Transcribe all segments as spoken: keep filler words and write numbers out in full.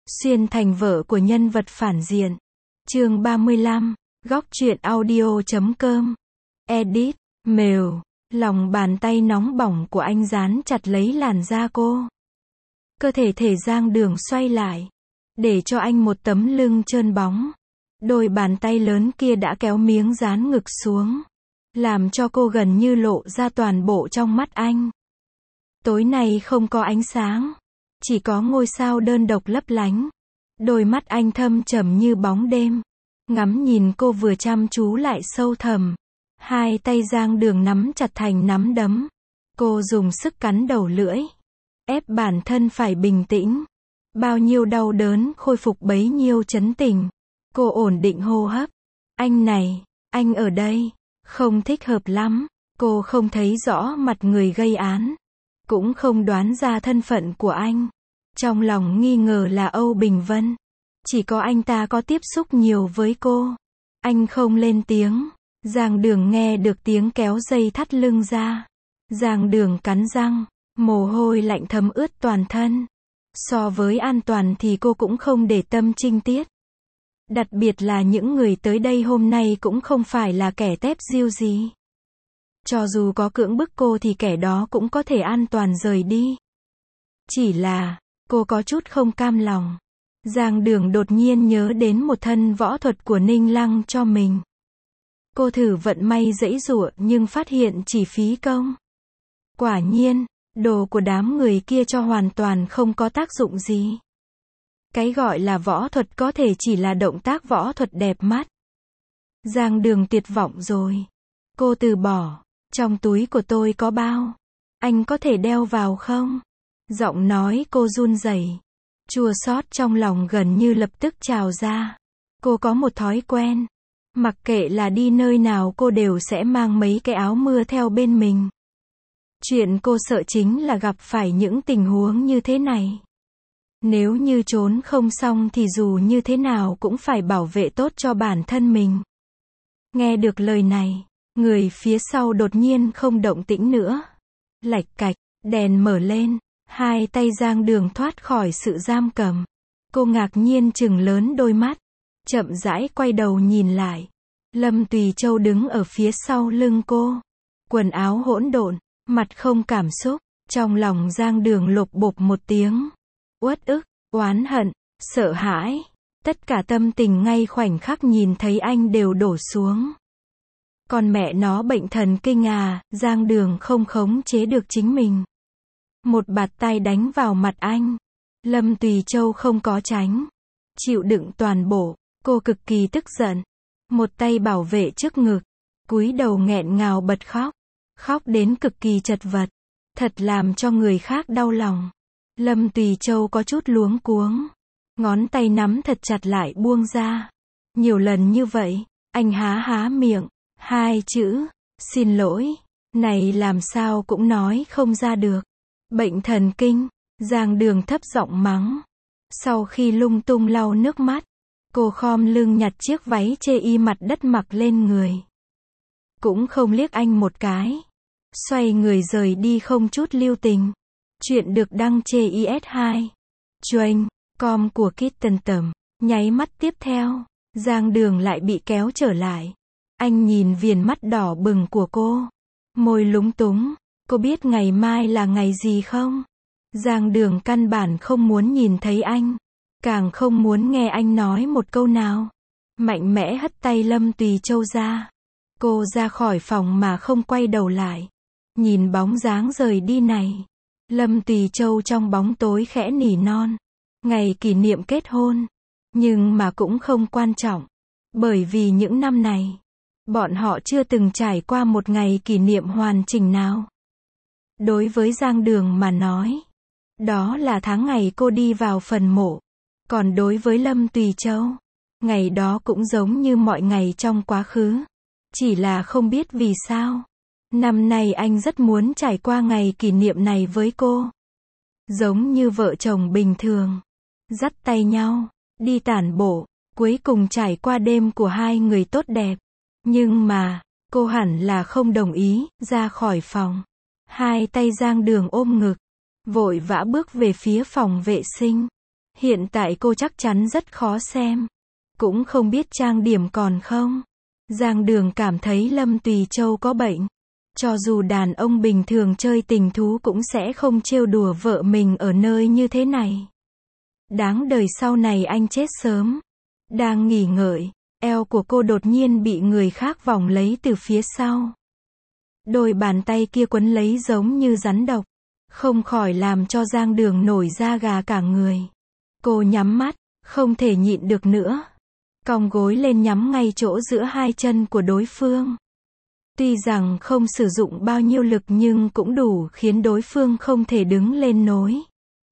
Xuyên thành vợ của nhân vật phản diện. Chương ba mươi lăm, góc truyện audio chấm com. Edit, Mail. Lòng bàn tay nóng bỏng của anh dán chặt lấy làn da cô. Cơ thể thể Giang Đường xoay lại, để cho anh một tấm lưng trơn bóng. Đôi bàn tay lớn kia đã kéo miếng dán ngực xuống, làm cho cô gần như lộ ra toàn bộ trong mắt anh. Tối nay không có ánh sáng, chỉ có ngôi sao đơn độc lấp lánh. Đôi mắt anh thâm trầm như bóng đêm, ngắm nhìn cô vừa chăm chú lại sâu thẳm. Hai tay Giang Đường nắm chặt thành nắm đấm. Cô dùng sức cắn đầu lưỡi, ép bản thân phải bình tĩnh. Bao nhiêu đau đớn khôi phục bấy nhiêu chấn tĩnh. Cô ổn định hô hấp. Anh này, anh ở đây, không thích hợp lắm. Cô không thấy rõ mặt người gây án, cũng không đoán ra thân phận của anh. Trong lòng nghi ngờ là Âu Bình Vân. Chỉ có anh ta có tiếp xúc nhiều với cô. Anh không lên tiếng. Giang Đường nghe được tiếng kéo dây thắt lưng ra. Giang Đường cắn răng, mồ hôi lạnh thấm ướt toàn thân. So với an toàn thì cô cũng không để tâm trinh tiết. Đặc biệt là những người tới đây hôm nay cũng không phải là kẻ tép diêu gì. Cho dù có cưỡng bức cô thì kẻ đó cũng có thể an toàn rời đi. Chỉ là, cô có chút không cam lòng. Giang Đường đột nhiên nhớ đến một thân võ thuật của Ninh Lăng cho mình. Cô thử vận may giãy giụa nhưng phát hiện chỉ phí công. Quả nhiên, đồ của đám người kia cho hoàn toàn không có tác dụng gì. Cái gọi là võ thuật có thể chỉ là động tác võ thuật đẹp mắt. Giang Đường tuyệt vọng rồi. Cô từ bỏ. Trong túi của tôi có bao. Anh có thể đeo vào không? Giọng nói cô run rẩy. Chua xót trong lòng gần như lập tức trào ra. Cô có một thói quen. Mặc kệ là đi nơi nào cô đều sẽ mang mấy cái áo mưa theo bên mình. Chuyện cô sợ chính là gặp phải những tình huống như thế này. Nếu như trốn không xong thì dù như thế nào cũng phải bảo vệ tốt cho bản thân mình. Nghe được lời này, người phía sau đột nhiên không động tĩnh nữa. Lạch cạch, đèn mở lên, hai tay Giang Đường thoát khỏi sự giam cầm. Cô ngạc nhiên trừng lớn đôi mắt, chậm rãi quay đầu nhìn lại. Lâm Tùy Châu đứng ở phía sau lưng cô. Quần áo hỗn độn, mặt không cảm xúc. Trong lòng Giang Đường lột bột một tiếng. Uất ức, oán hận, sợ hãi. Tất cả tâm tình ngay khoảnh khắc nhìn thấy anh đều đổ xuống. Còn mẹ nó bệnh thần kinh à, Giang Đường không khống chế được chính mình. Một bạt tay đánh vào mặt anh. Lâm Tùy Châu không có tránh. Chịu đựng toàn bộ, cô cực kỳ tức giận. Một tay bảo vệ trước ngực. Cúi đầu nghẹn ngào bật khóc. Khóc đến cực kỳ chật vật. Thật làm cho người khác đau lòng. Lâm Tùy Châu có chút luống cuống. Ngón tay nắm thật chặt lại buông ra. Nhiều lần như vậy, anh há há miệng. Hai chữ, xin lỗi. Này làm sao cũng nói không ra được. Bệnh thần kinh, Giang Đường thấp giọng mắng. Sau khi lung tung lau nước mắt, cô khom lưng nhặt chiếc váy chê y mặt đất mặc lên người. Cũng không liếc anh một cái. Xoay người rời đi không chút lưu tình. Chuyện được đăng trên i ét hai. Chuanh, com của Kitten Tầm. Nháy mắt tiếp theo, Giang Đường lại bị kéo trở lại. Anh nhìn viền mắt đỏ bừng của cô. Môi lúng túng. Cô biết ngày mai là ngày gì không? Giang Đường căn bản không muốn nhìn thấy anh. Càng không muốn nghe anh nói một câu nào. Mạnh mẽ hất tay Lâm Tùy Châu ra. Cô ra khỏi phòng mà không quay đầu lại. Nhìn bóng dáng rời đi này. Lâm Tùy Châu trong bóng tối khẽ nỉ non. Ngày kỷ niệm kết hôn. Nhưng mà cũng không quan trọng. Bởi vì những năm này, bọn họ chưa từng trải qua một ngày kỷ niệm hoàn chỉnh nào. Đối với Giang Đường mà nói, đó là tháng ngày cô đi vào phần mộ. Còn đối với Lâm Tùy Châu, ngày đó cũng giống như mọi ngày trong quá khứ. Chỉ là không biết vì sao. Năm nay anh rất muốn trải qua ngày kỷ niệm này với cô. Giống như vợ chồng bình thường. Dắt tay nhau, đi tản bộ, cuối cùng trải qua đêm của hai người tốt đẹp. Nhưng mà, cô hẳn là không đồng ý, ra khỏi phòng. Hai tay Giang Đường ôm ngực, vội vã bước về phía phòng vệ sinh. Hiện tại cô chắc chắn rất khó xem. Cũng không biết trang điểm còn không. Giang Đường cảm thấy Lâm Tùy Châu có bệnh. Cho dù đàn ông bình thường chơi tình thú cũng sẽ không trêu đùa vợ mình ở nơi như thế này. Đáng đời sau này anh chết sớm. Đang nghỉ ngợi, eo của cô đột nhiên bị người khác vòng lấy từ phía sau. Đôi bàn tay kia quấn lấy giống như rắn độc. Không khỏi làm cho Giang Đường nổi da gà cả người. Cô nhắm mắt, không thể nhịn được nữa. Cong gối lên nhắm ngay chỗ giữa hai chân của đối phương. Tuy rằng không sử dụng bao nhiêu lực nhưng cũng đủ khiến đối phương không thể đứng lên nối.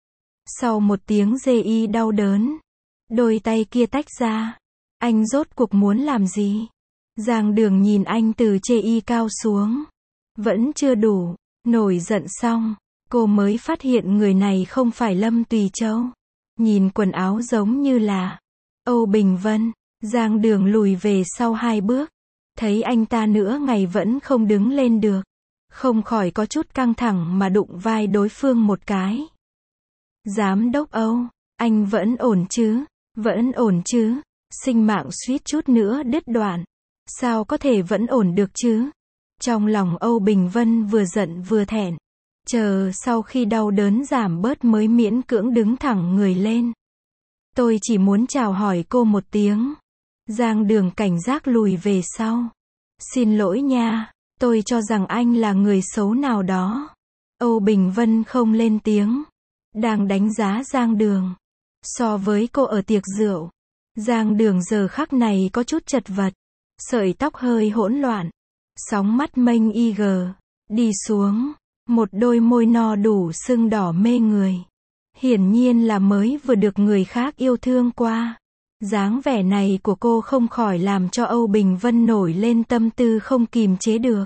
Sau một tiếng rê y đau đớn, đôi tay kia tách ra. Anh rốt cuộc muốn làm gì? Giang Đường nhìn anh từ chê y cao xuống. Vẫn chưa đủ. Nổi giận xong, cô mới phát hiện người này không phải Lâm Tùy Châu. Nhìn quần áo giống như là Âu Bình Vân. Giang Đường lùi về sau hai bước. Thấy anh ta nửa ngày vẫn không đứng lên được. Không khỏi có chút căng thẳng mà đụng vai đối phương một cái. Giám đốc Âu, anh vẫn ổn chứ? Vẫn ổn chứ? Sinh mạng suýt chút nữa đứt đoạn. Sao có thể vẫn ổn được chứ? Trong lòng Âu Bình Vân vừa giận vừa thẹn. Chờ sau khi đau đớn giảm bớt mới miễn cưỡng đứng thẳng người lên. Tôi chỉ muốn chào hỏi cô một tiếng. Giang Đường cảnh giác lùi về sau. Xin lỗi nha, tôi cho rằng anh là người xấu nào đó. Âu Bình Vân không lên tiếng. Đang đánh giá Giang Đường. So với cô ở tiệc rượu, Giang Đường giờ khắc này có chút chật vật. Sợi tóc hơi hỗn loạn. Sóng mắt mênh y gờ. Đi xuống. Một đôi môi no đủ sưng đỏ mê người. Hiển nhiên là mới vừa được người khác yêu thương qua. Dáng vẻ này của cô không khỏi làm cho Âu Bình Vân nổi lên tâm tư không kìm chế được.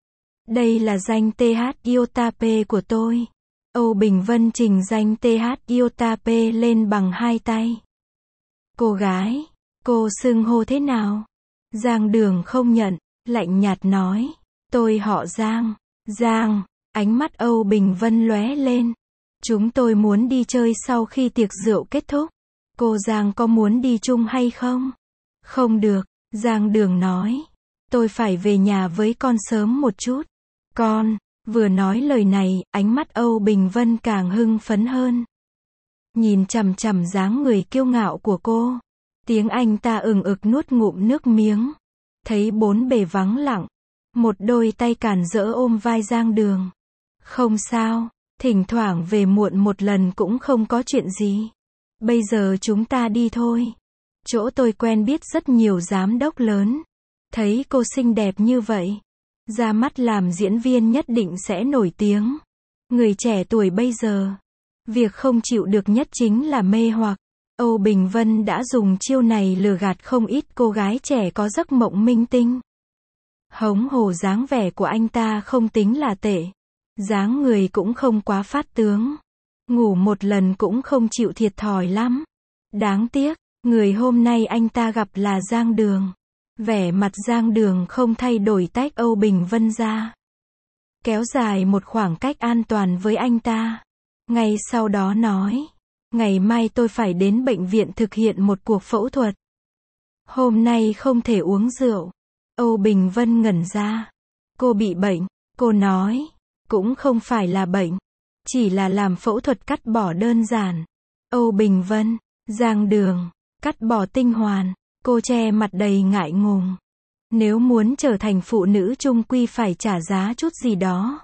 Đây là danh tê hát Iotape của tôi. Âu Bình Vân trình danh tê hát Iotape lên bằng hai tay. Cô gái, cô xưng hô thế nào? Giang Đường không nhận, lạnh nhạt nói. Tôi họ Giang. Giang, ánh mắt Âu Bình Vân lóe lên. Chúng tôi muốn đi chơi sau khi tiệc rượu kết thúc. Cô Giang có muốn đi chung hay không? Không được, Giang Đường nói. Tôi phải về nhà với con sớm một chút. Con, vừa nói lời này, ánh mắt Âu Bình Vân càng hưng phấn hơn. Nhìn chằm chằm dáng người kiêu ngạo của cô. Tiếng anh ta ừng ực nuốt ngụm nước miếng. Thấy bốn bề vắng lặng. Một đôi tay cản rỡ ôm vai Giang Đường. Không sao, thỉnh thoảng về muộn một lần cũng không có chuyện gì. Bây giờ chúng ta đi thôi. Chỗ tôi quen biết rất nhiều giám đốc lớn. Thấy cô xinh đẹp như vậy, ra mắt làm diễn viên nhất định sẽ nổi tiếng. Người trẻ tuổi bây giờ, việc không chịu được nhất chính là mê hoặc. Âu Bình Vân đã dùng chiêu này lừa gạt không ít cô gái trẻ có giấc mộng minh tinh. Hống hổ dáng vẻ của anh ta không tính là tệ. Dáng người cũng không quá phát tướng. Ngủ một lần cũng không chịu thiệt thòi lắm. Đáng tiếc, người hôm nay anh ta gặp là Giang Đường. Vẻ mặt Giang Đường không thay đổi tách Âu Bình Vân ra. Kéo dài một khoảng cách an toàn với anh ta. Ngay sau đó nói. Ngày mai tôi phải đến bệnh viện thực hiện một cuộc phẫu thuật. Hôm nay không thể uống rượu. Âu Bình Vân ngẩn ra. Cô bị bệnh, cô nói. Cũng không phải là bệnh. Chỉ là làm phẫu thuật cắt bỏ đơn giản. Âu Bình Vân, Giang Đường, cắt bỏ tinh hoàn. Cô che mặt đầy ngại ngùng. Nếu muốn trở thành phụ nữ chung quy phải trả giá chút gì đó.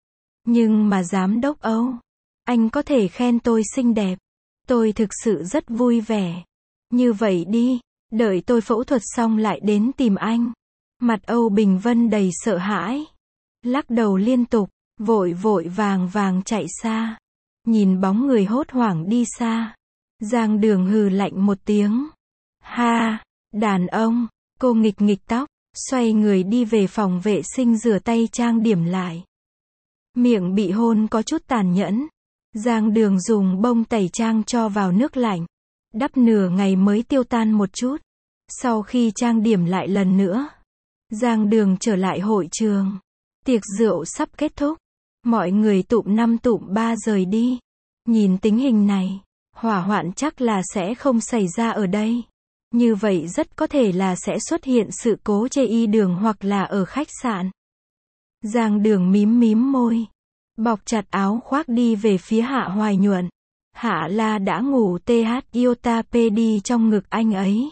Nhưng mà giám đốc Âu, anh có thể khen tôi xinh đẹp. Tôi thực sự rất vui vẻ. Như vậy đi, đợi tôi phẫu thuật xong lại đến tìm anh. Mặt Âu Bình Vân đầy sợ hãi. Lắc đầu liên tục, vội vội vàng vàng chạy xa. Nhìn bóng người hốt hoảng đi xa. Giang Đường hừ lạnh một tiếng. Ha, đàn ông, cô nghịch nghịch tóc, xoay người đi về phòng vệ sinh rửa tay trang điểm lại. Miệng bị hôn có chút tàn nhẫn. Giang Đường dùng bông tẩy trang cho vào nước lạnh. Đắp nửa ngày mới tiêu tan một chút. Sau khi trang điểm lại lần nữa, Giang Đường trở lại hội trường. Tiệc rượu sắp kết thúc. Mọi người tụm năm tụm ba rời đi. Nhìn tình hình này, Hỏa hoạn chắc là sẽ không xảy ra ở đây. Như vậy rất có thể là sẽ xuất hiện sự cố chê y đường hoặc là ở khách sạn. Giang Đường mím mím môi, bọc chặt áo khoác đi về phía Hạ Hoài Nhuận. Hạ La đã ngủ th iota pd trong ngực anh ấy.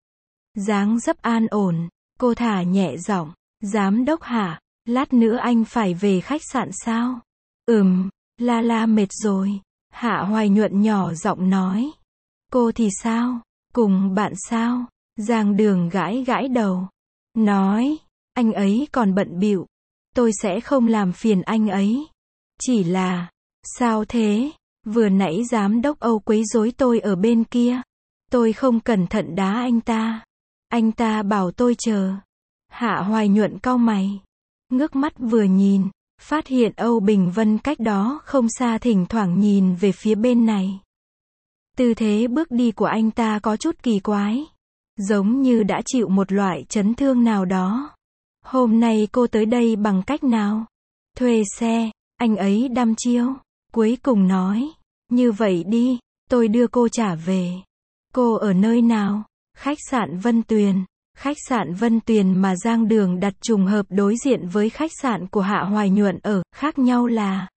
Dáng dấp an ổn, cô thả nhẹ giọng, giám đốc Hạ, lát nữa anh phải về khách sạn sao? Ừm, La La mệt rồi. Hạ Hoài Nhuận nhỏ giọng nói. Cô thì sao? Cùng bạn sao? Giang Đường gãi gãi đầu. Nói, anh ấy còn bận bịu. Tôi sẽ không làm phiền anh ấy. Chỉ là, sao thế? Vừa nãy giám đốc Âu quấy rối tôi ở bên kia. Tôi không cẩn thận đá anh ta. Anh ta bảo tôi chờ. Hạ Hoài Nhuận cau mày. Ngước mắt vừa nhìn, phát hiện Âu Bình Vân cách đó không xa thỉnh thoảng nhìn về phía bên này. Tư thế bước đi của anh ta có chút kỳ quái. Giống như đã chịu một loại chấn thương nào đó. Hôm nay cô tới đây bằng cách nào? Thuê xe, anh ấy đăm chiêu. Cuối cùng nói, như vậy đi, tôi đưa cô trả về. Cô ở nơi nào? Khách sạn Vân Tuyền. Khách sạn Vân Tuyền mà Giang Đường đặt trùng hợp đối diện với khách sạn của Hạ Hoài Nhuận ở, khác nhau là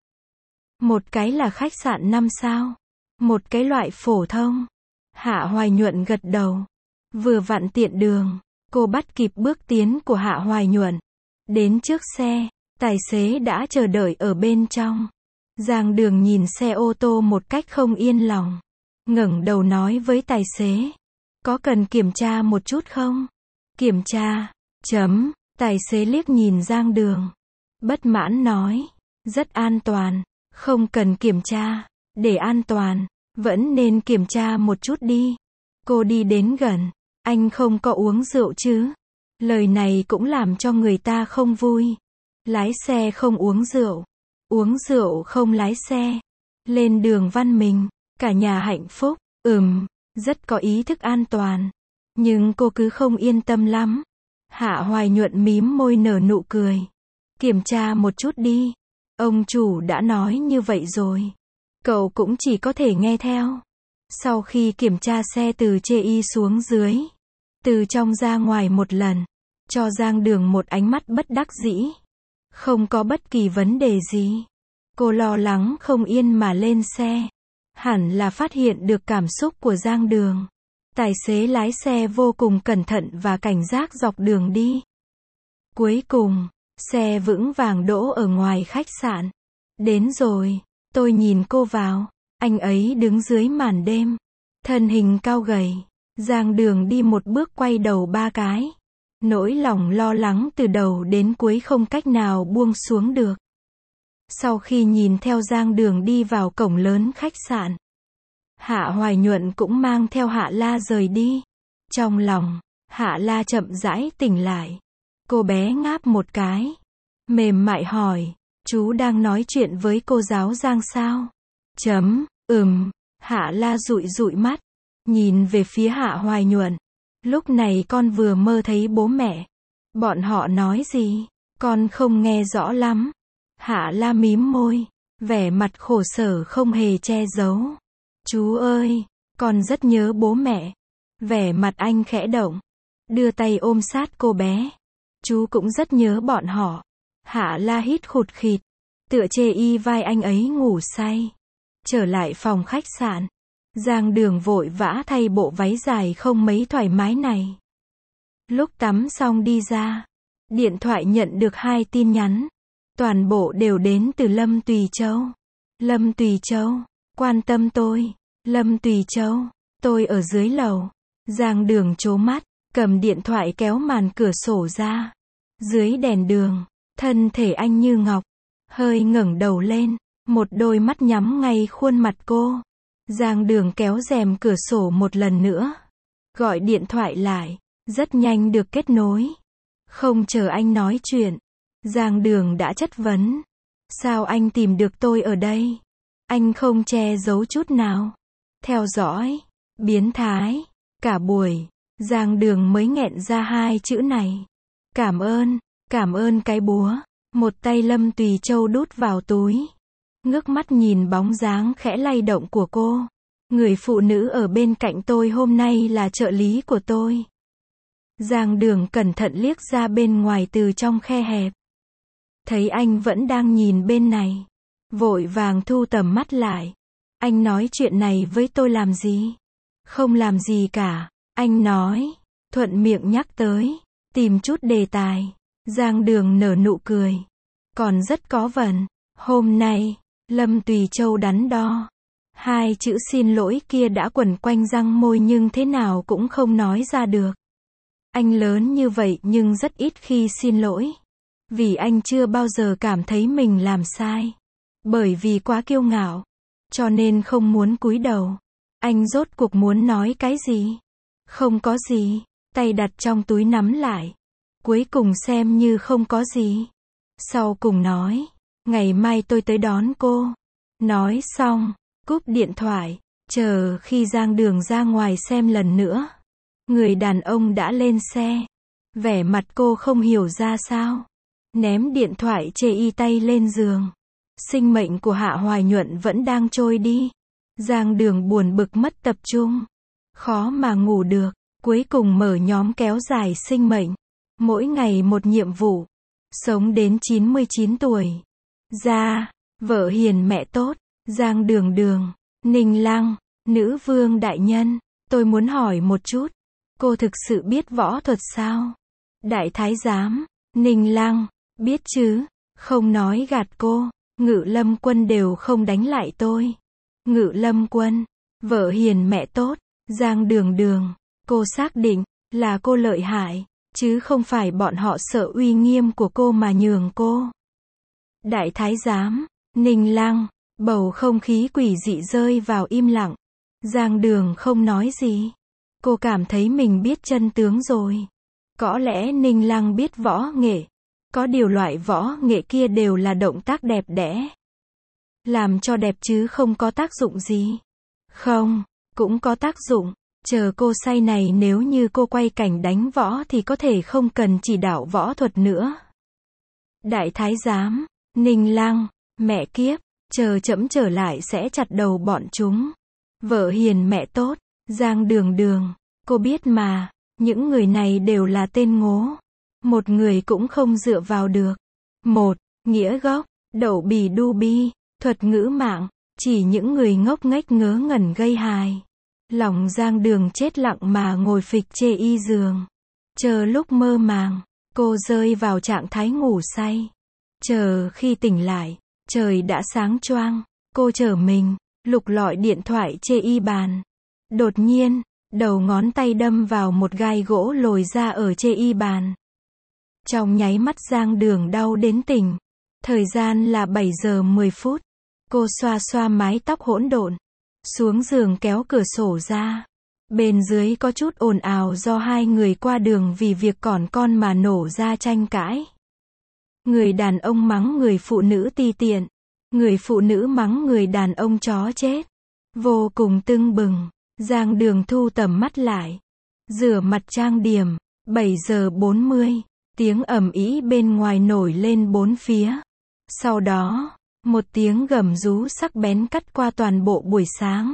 một cái là khách sạn năm sao, một cái loại phổ thông. Hạ Hoài Nhuận gật đầu. Vừa vặn tiện đường, cô bắt kịp bước tiến của Hạ Hoài Nhuận. Đến trước xe, tài xế đã chờ đợi ở bên trong. Giang Đường nhìn xe ô tô một cách không yên lòng. Ngẩng đầu nói với tài xế. Có cần kiểm tra một chút không? Kiểm tra, chấm, tài xế liếc nhìn Giang Đường. Bất mãn nói, rất an toàn, không cần kiểm tra, để an toàn, vẫn nên kiểm tra một chút đi. Cô đi đến gần, anh không có uống rượu chứ? Lời này cũng làm cho người ta không vui. Lái xe không uống rượu, uống rượu không lái xe. Lên đường văn mình, cả nhà hạnh phúc, ừm, rất có ý thức an toàn. Nhưng cô cứ không yên tâm lắm. Hạ Hoài Nhuận mím môi nở nụ cười. Kiểm tra một chút đi. Ông chủ đã nói như vậy rồi. Cậu cũng chỉ có thể nghe theo. Sau khi kiểm tra xe từ chê y xuống dưới, từ trong ra ngoài một lần, cho Giang Đường một ánh mắt bất đắc dĩ. Không có bất kỳ vấn đề gì. Cô lo lắng không yên mà lên xe. Hẳn là phát hiện được cảm xúc của Giang Đường. Tài xế lái xe vô cùng cẩn thận và cảnh giác dọc đường đi. Cuối cùng, xe vững vàng đỗ ở ngoài khách sạn. Đến rồi, tôi nhìn cô vào. Anh ấy đứng dưới màn đêm. Thân hình cao gầy. Giang Đường đi một bước quay đầu ba cái. Nỗi lòng lo lắng từ đầu đến cuối không cách nào buông xuống được. Sau khi nhìn theo Giang Đường đi vào cổng lớn khách sạn, Hạ Hoài Nhuận cũng mang theo Hạ La rời đi. Trong lòng, Hạ La chậm rãi tỉnh lại. Cô bé ngáp một cái. Mềm mại hỏi, chú đang nói chuyện với cô giáo Giang sao? Chấm, ừm, Hạ La dụi dụi mắt, nhìn về phía Hạ Hoài Nhuận. Lúc này con vừa mơ thấy bố mẹ. Bọn họ nói gì? Con không nghe rõ lắm. Hạ La mím môi, vẻ mặt khổ sở không hề che giấu. Chú ơi, con rất nhớ bố mẹ. Vẻ mặt anh khẽ động, đưa tay ôm sát cô bé. Chú cũng rất nhớ bọn họ. Hạ La hít khụt khịt, tựa chê y vai anh ấy ngủ say. Trở lại phòng khách sạn, Giang Đường vội vã thay bộ váy dài không mấy thoải mái này. Lúc tắm xong đi ra, điện thoại nhận được hai tin nhắn. Toàn bộ đều đến từ Lâm Tùy Châu. Lâm Tùy Châu, quan tâm tôi. Lâm Tùy Châu, tôi ở dưới lầu. Giang Đường trố mắt, cầm điện thoại kéo màn cửa sổ ra. Dưới đèn đường, thân thể anh như ngọc, hơi ngẩng đầu lên, một đôi mắt nhắm ngay khuôn mặt cô. Giang Đường kéo rèm cửa sổ một lần nữa, gọi điện thoại lại, rất nhanh được kết nối. Không chờ anh nói chuyện, Giang Đường đã chất vấn. Sao anh tìm được tôi ở đây? Anh không che giấu chút nào. Theo dõi, biến thái. Cả buổi, Giang Đường mới nghẹn ra hai chữ này. Cảm ơn, cảm ơn cái búa. Một tay Lâm Tùy Châu đút vào túi. Ngước mắt nhìn bóng dáng khẽ lay động của cô. Người phụ nữ ở bên cạnh tôi hôm nay là trợ lý của tôi. Giang Đường cẩn thận liếc ra bên ngoài từ trong khe hẹp. Thấy anh vẫn đang nhìn bên này. Vội vàng thu tầm mắt lại. Anh nói chuyện này với tôi làm gì? Không làm gì cả. Anh nói. Thuận miệng nhắc tới. Tìm chút đề tài. Giang Đường nở nụ cười. Còn rất có vần. Hôm nay, Lâm Tùy Châu đắn đo. Hai chữ xin lỗi kia đã quẩn quanh răng môi nhưng thế nào cũng không nói ra được. Anh lớn như vậy nhưng rất ít khi xin lỗi. Vì anh chưa bao giờ cảm thấy mình làm sai. Bởi vì quá kiêu ngạo. Cho nên không muốn cúi đầu. Anh rốt cuộc muốn nói cái gì? Không có gì. Tay đặt trong túi nắm lại. Cuối cùng xem như không có gì. Sau cùng nói. Ngày mai tôi tới đón cô. Nói xong. Cúp điện thoại. Chờ khi Giang Đường ra ngoài xem lần nữa. Người đàn ông đã lên xe. Vẻ mặt cô không hiểu ra sao. Ném điện thoại chê y tay lên giường. Sinh mệnh của Hạ Hoài Nhuận vẫn đang trôi đi. Giang Đường buồn bực mất tập trung. Khó mà ngủ được. Cuối cùng mở nhóm kéo dài sinh mệnh. Mỗi ngày một nhiệm vụ. Sống đến chín mươi chín tuổi. Ra. Vợ hiền mẹ tốt. Giang Đường Đường. Ninh Lăng. Nữ vương đại nhân. Tôi muốn hỏi một chút. Cô thực sự biết võ thuật sao? Đại thái giám. Ninh Lăng. Biết chứ. Không nói gạt cô. Ngự Lâm Quân đều không đánh lại tôi. Ngự Lâm Quân. Vợ hiền mẹ tốt. Giang Đường Đường. Cô xác định. Là cô lợi hại. Chứ không phải bọn họ sợ uy nghiêm của cô mà nhường cô. Đại thái giám. Ninh Lăng. Bầu không khí quỷ dị rơi vào im lặng. Giang Đường không nói gì. Cô cảm thấy mình biết chân tướng rồi. Có lẽ Ninh Lăng biết võ nghệ. Có điều loại võ nghệ kia đều là động tác đẹp đẽ. Làm cho đẹp chứ không có tác dụng gì. Không, cũng có tác dụng. Chờ cô say này nếu như cô quay cảnh đánh võ thì có thể không cần chỉ đạo võ thuật nữa. Đại thái giám. Ninh Lăng. Mẹ kiếp. Chờ trẫm trở lại sẽ chặt đầu bọn chúng. Vợ hiền mẹ tốt. Giang Đường Đường. Cô biết mà. Những người này đều là tên ngố. Một người cũng không dựa vào được. Một. Nghĩa gốc. Đậu bì đu bi. Thuật ngữ mạng. Chỉ những người ngốc nghếch ngớ ngẩn gây hài. Lòng Giang Đường chết lặng mà ngồi phịch chê y giường. Chờ lúc mơ màng. Cô rơi vào trạng thái ngủ say. Chờ khi tỉnh lại. Trời đã sáng choang. Cô trở mình. Lục lọi điện thoại chê y bàn. Đột nhiên. Đầu ngón tay đâm vào một gai gỗ lồi ra ở chê y bàn. Trong nháy mắt Giang Đường đau đến tỉnh. Thời gian là bảy giờ mười phút. Cô xoa xoa mái tóc hỗn độn. Xuống giường kéo cửa sổ ra. Bên dưới có chút ồn ào do hai người qua đường vì việc còn con mà nổ ra tranh cãi. Người đàn ông mắng người phụ nữ ti tiện. Người phụ nữ mắng người đàn ông chó chết. Vô cùng tưng bừng. Giang Đường thu tầm mắt lại. Rửa mặt trang điểm. bảy giờ bốn mươi. Tiếng ầm ĩ bên ngoài nổi lên bốn phía. Sau đó, một tiếng gầm rú sắc bén cắt qua toàn bộ buổi sáng.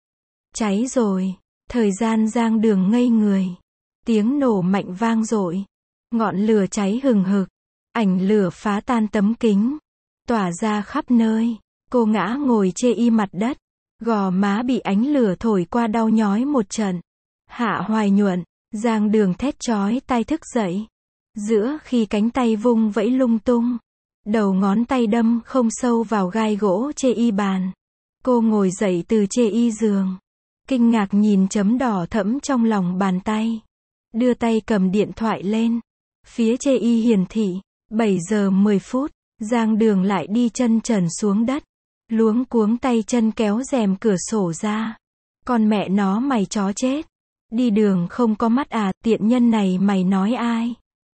Cháy rồi. Thời gian Giang Đường ngây người. Tiếng nổ mạnh vang dội. Ngọn lửa cháy hừng hực. Ảnh lửa phá tan tấm kính. Tỏa ra khắp nơi. Cô ngã ngồi chê y mặt đất. Gò má bị ánh lửa thổi qua đau nhói một trận. Hạ Hoài Nhuận. Giang Đường thét chói tai thức dậy. Giữa khi cánh tay vung vẫy lung tung. Đầu ngón tay đâm không sâu vào gai gỗ chê y bàn. Cô ngồi dậy từ chê y giường. Kinh ngạc nhìn chấm đỏ thẫm trong lòng bàn tay. Đưa tay cầm điện thoại lên. Phía chê y hiển thị. bảy giờ mười phút. Giang Đường lại đi chân trần xuống đất. Luống cuống tay chân kéo rèm cửa sổ ra. Con mẹ nó mày chó chết. Đi đường không có mắt à, tiện nhân này mày nói ai?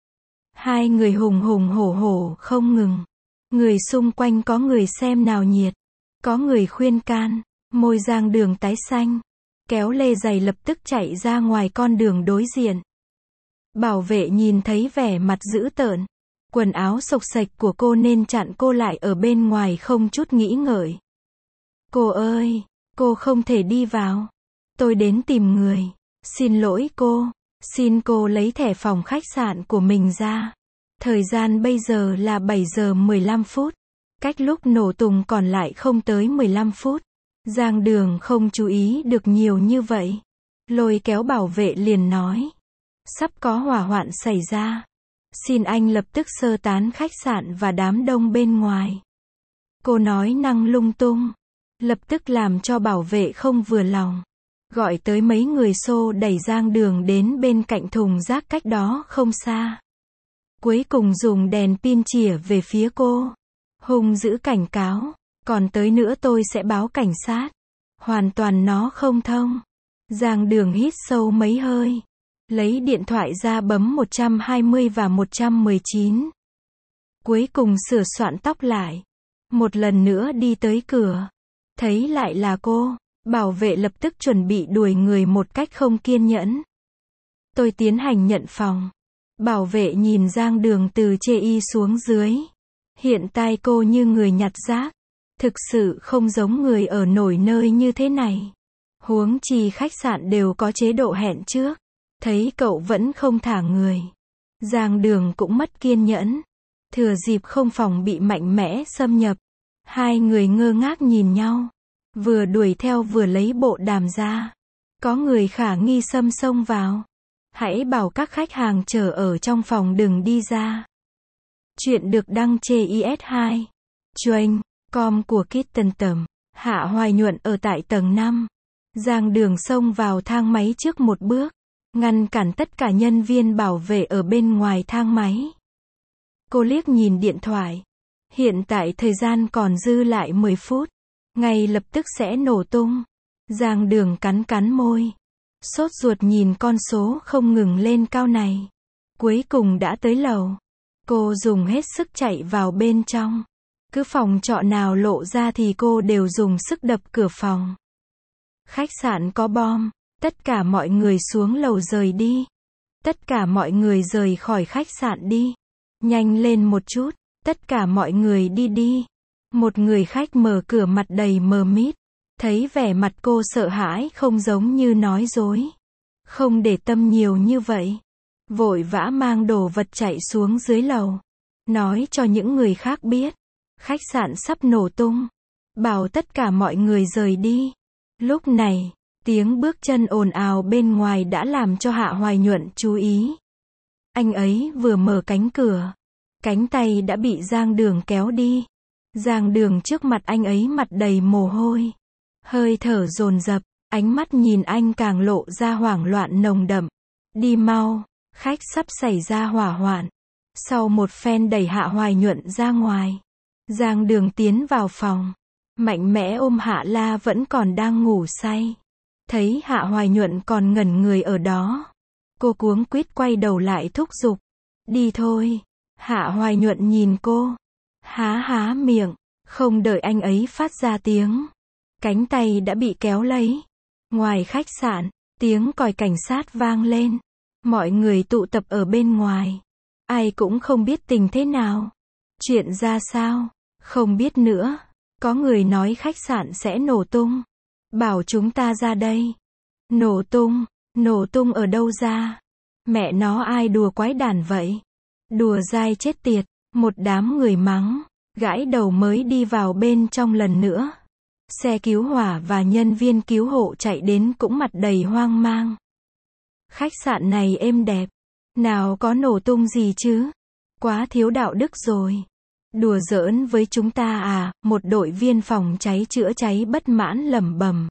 Hai người hùng hùng hổ hổ không ngừng. Người xung quanh có người xem náo nhiệt. Có người khuyên can. Môi Giang Đường tái xanh. Kéo lê giày lập tức chạy ra ngoài con đường đối diện. Bảo vệ nhìn thấy vẻ mặt dữ tợn. Quần áo xộc xệch của cô nên chặn cô lại ở bên ngoài không chút nghĩ ngợi. Cô ơi! Cô không thể đi vào. Tôi đến tìm người. Xin lỗi cô. Xin cô lấy thẻ phòng khách sạn của mình ra. Thời gian bây giờ là bảy giờ mười lăm phút. Cách lúc nổ tung còn lại không tới mười lăm phút. Giang Đường không chú ý được nhiều như vậy. Lôi kéo bảo vệ liền nói. Sắp có hỏa hoạn xảy ra. Xin anh lập tức sơ tán khách sạn và đám đông bên ngoài. Cô nói năng lung tung. Lập tức làm cho bảo vệ không vừa lòng. Gọi tới mấy người xô đẩy Giang Đường đến bên cạnh thùng rác cách đó không xa. Cuối cùng dùng đèn pin chĩa về phía cô. Hung dữ cảnh cáo. Còn tới nữa tôi sẽ báo cảnh sát. Hoàn toàn nó không thông. Giang Đường hít sâu mấy hơi. Lấy điện thoại ra bấm một trăm hai mươi và một trăm mười chín. Cuối cùng sửa soạn tóc lại. Một lần nữa đi tới cửa. Thấy lại là cô. Bảo vệ lập tức chuẩn bị đuổi người một cách không kiên nhẫn. Tôi tiến hành nhận phòng. Bảo vệ nhìn Giang Đường từ chê y xuống dưới. Hiện tại cô như người nhặt rác. Thực sự không giống người ở nổi nơi như thế này. Huống chi khách sạn đều có chế độ hẹn trước. Thấy cậu vẫn không thả người. Giang Đường cũng mất kiên nhẫn. Thừa dịp không phòng bị mạnh mẽ xâm nhập. Hai người ngơ ngác nhìn nhau. Vừa đuổi theo vừa lấy bộ đàm ra. Có người khả nghi xâm xông vào. Hãy bảo các khách hàng chờ ở trong phòng đừng đi ra. Chuyện được đăng trên i ét hai. Chuyên com của Kitten Tầm. Hạ Hoài Nhuận ở tại tầng năm. Giang Đường xông vào thang máy trước một bước. Ngăn cản tất cả nhân viên bảo vệ ở bên ngoài thang máy. Cô liếc nhìn điện thoại. Hiện tại thời gian còn dư lại mười phút. Ngay lập tức sẽ nổ tung. Giang Đường cắn cắn môi. Sốt ruột nhìn con số không ngừng lên cao này. Cuối cùng đã tới lầu. Cô dùng hết sức chạy vào bên trong. Cứ phòng trọ nào lộ ra thì cô đều dùng sức đập cửa phòng. Khách sạn có bom. Tất cả mọi người xuống lầu rời đi. Tất cả mọi người rời khỏi khách sạn đi. Nhanh lên một chút. Tất cả mọi người đi đi. Một người khách mở cửa mặt đầy mờ mịt. Thấy vẻ mặt cô sợ hãi không giống như nói dối. Không để tâm nhiều như vậy. Vội vã mang đồ vật chạy xuống dưới lầu. Nói cho những người khác biết. Khách sạn sắp nổ tung. Bảo tất cả mọi người rời đi. Lúc này, tiếng bước chân ồn ào bên ngoài đã làm cho Hạ Hoài Nhuận chú ý. Anh ấy vừa mở cánh cửa. Cánh tay đã bị Giang Đường kéo đi. Giang Đường trước mặt anh ấy mặt đầy mồ hôi. Hơi thở dồn dập, ánh mắt nhìn anh càng lộ ra hoảng loạn nồng đậm. Đi mau, khách sắp xảy ra hỏa hoạn. Sau một phen đẩy Hạ Hoài Nhuận ra ngoài. Giang Đường tiến vào phòng. Mạnh mẽ ôm Hạ La vẫn còn đang ngủ say. Thấy Hạ Hoài Nhuận còn ngẩn người ở đó. Cô cuống quýt quay đầu lại thúc giục. Đi thôi. Hạ Hoài Nhuận nhìn cô. Há há miệng. Không đợi anh ấy phát ra tiếng. Cánh tay đã bị kéo lấy. Ngoài khách sạn, tiếng còi cảnh sát vang lên. Mọi người tụ tập ở bên ngoài. Ai cũng không biết tình thế nào. Chuyện ra sao? Không biết nữa. Có người nói khách sạn sẽ nổ tung. Bảo chúng ta ra đây. Nổ tung? Nổ tung ở đâu ra? Mẹ nó ai đùa quái đản vậy? Đùa dai chết tiệt. Một đám người mắng. Gãi đầu mới đi vào bên trong lần nữa. Xe cứu hỏa và nhân viên cứu hộ chạy đến cũng mặt đầy hoang mang. Khách sạn này êm đẹp. Nào có nổ tung gì chứ? Quá thiếu đạo đức rồi. Đùa giỡn với chúng ta à? Một đội viên phòng cháy chữa cháy bất mãn lẩm bẩm.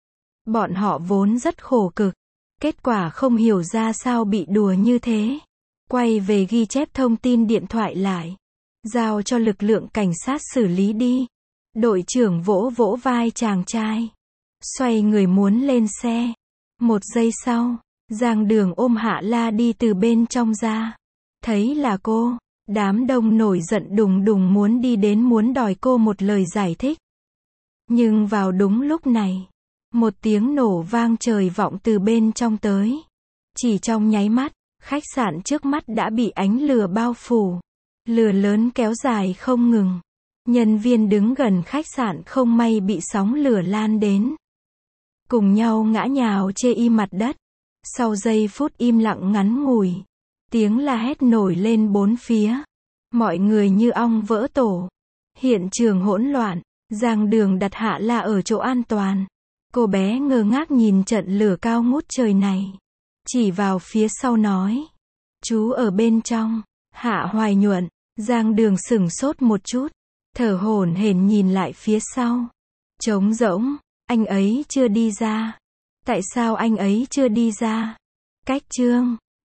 Bọn họ vốn rất khổ cực. Kết quả không hiểu ra sao bị đùa như thế. Quay về ghi chép thông tin điện thoại lại. Giao cho lực lượng cảnh sát xử lý đi. Đội trưởng vỗ vỗ vai chàng trai. Xoay người muốn lên xe. Một giây sau, Giang Đường ôm Hạ La đi từ bên trong ra. Thấy là cô, đám đông nổi giận đùng đùng muốn đi đến muốn đòi cô một lời giải thích. Nhưng vào đúng lúc này, một tiếng nổ vang trời vọng từ bên trong tới. Chỉ trong nháy mắt, khách sạn trước mắt đã bị ánh lửa bao phủ. Lửa lớn kéo dài không ngừng. Nhân viên đứng gần khách sạn không may bị sóng lửa lan đến. cùng nhau ngã nhào chê y mặt đất. Sau giây phút im lặng ngắn ngủi, tiếng la hét nổi lên bốn phía. Mọi người như ong vỡ tổ. Hiện trường hỗn loạn, Giang Đường đặt Hạ La ở chỗ an toàn. Cô bé ngơ ngác nhìn trận lửa cao ngút trời này. Chỉ vào phía sau nói. Chú ở bên trong. Hạ Hoài Nhuận. Giang Đường sửng sốt một chút. Thở hổn hển nhìn lại phía sau. Trống rỗng. Anh ấy chưa đi ra. Tại sao anh ấy chưa đi ra? Cách chương